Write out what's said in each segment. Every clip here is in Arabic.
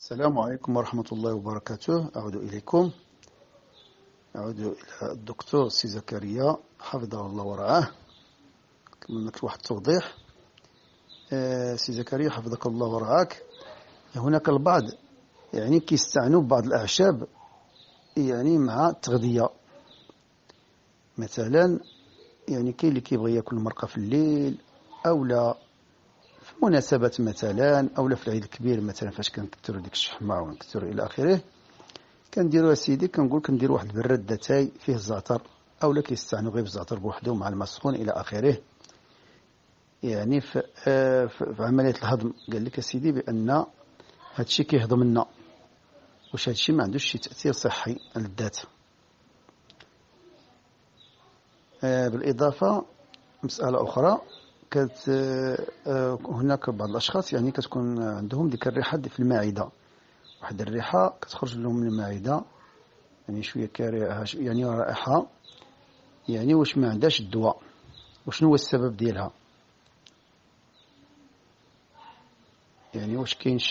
السلام عليكم ورحمة الله وبركاته. أعود إليكم. أعود إلى الدكتور سي زكريا حفظه الله ورعاه. كملت واحد التوضيح. سي زكريا حفظك الله ورعاك. هناك البعض كيستعنوا ببعض الأعشاب مع التغذية. مثلا كاين اللي كيبغي ياكل مرقة في الليل، أو لا في مناسبات مثلا، أو لا في العيد الكبير مثلا فاش كنكثروا ديك الشحمة ونكثروا إلى آخره. كنديروا يا سيدي كنديروا واحد البراد داتاي فيه الزعتر، او لا كيستعنوا غير بالزعتر بوحده مع الماء السخون الى اخره. في عمليه الهضم قال لك يا سيدي بان هذا الشيء كيهضم لنا، واش هذا الشيء ما عندوش شي تاثير صحي على الذات. بالاضافه مساله اخرى، هناك بعض الاشخاص كتكون عندهم ديك الريحه في المعده، واحد الريحه كتخرج لهم من المعده شويه كارهه، رائحه، واش ما عندهاش الدواء، وشنو هو السبب ديالها؟ واش كاين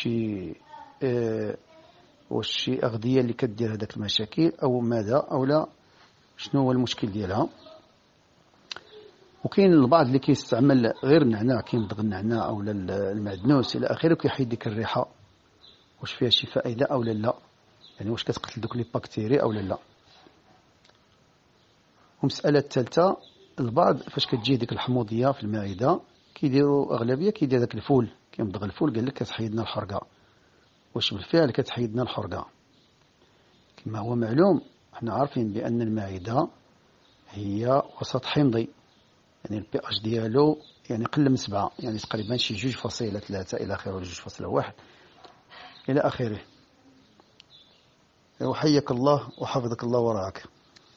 شي اغذيه اللي كدير هذاك المشاكل او ماذا، او لا شنو هو المشكل ديالها؟ وكاين البعض اللي كيستعمل غير النعناع، كيمضغ النعناع او المعدنوس الى اخره وكيحيد ديك الريحه، واش فيها شي فائده او لا؟ واش كتقتل دوك لي باكتيري او لا؟ ومسألة الثالثة، البعض فاش كتجي ديك الحموضية في المعدة كيديروا أغلبية كيدير داك الفول، كيمضغ الفول، قال لك كتحيدنا الحرقة. واش بالفعل كتحيدنا الحرقة؟ كما هو معلوم، احنا عارفين بأن المعدة هي وسط حمضي، البي اش ديالو قل من 7، تقريبا شي 2.3 إلى آخره، ولا 2.1 إلى آخره. وحياك الله وحفظك الله ورعاك.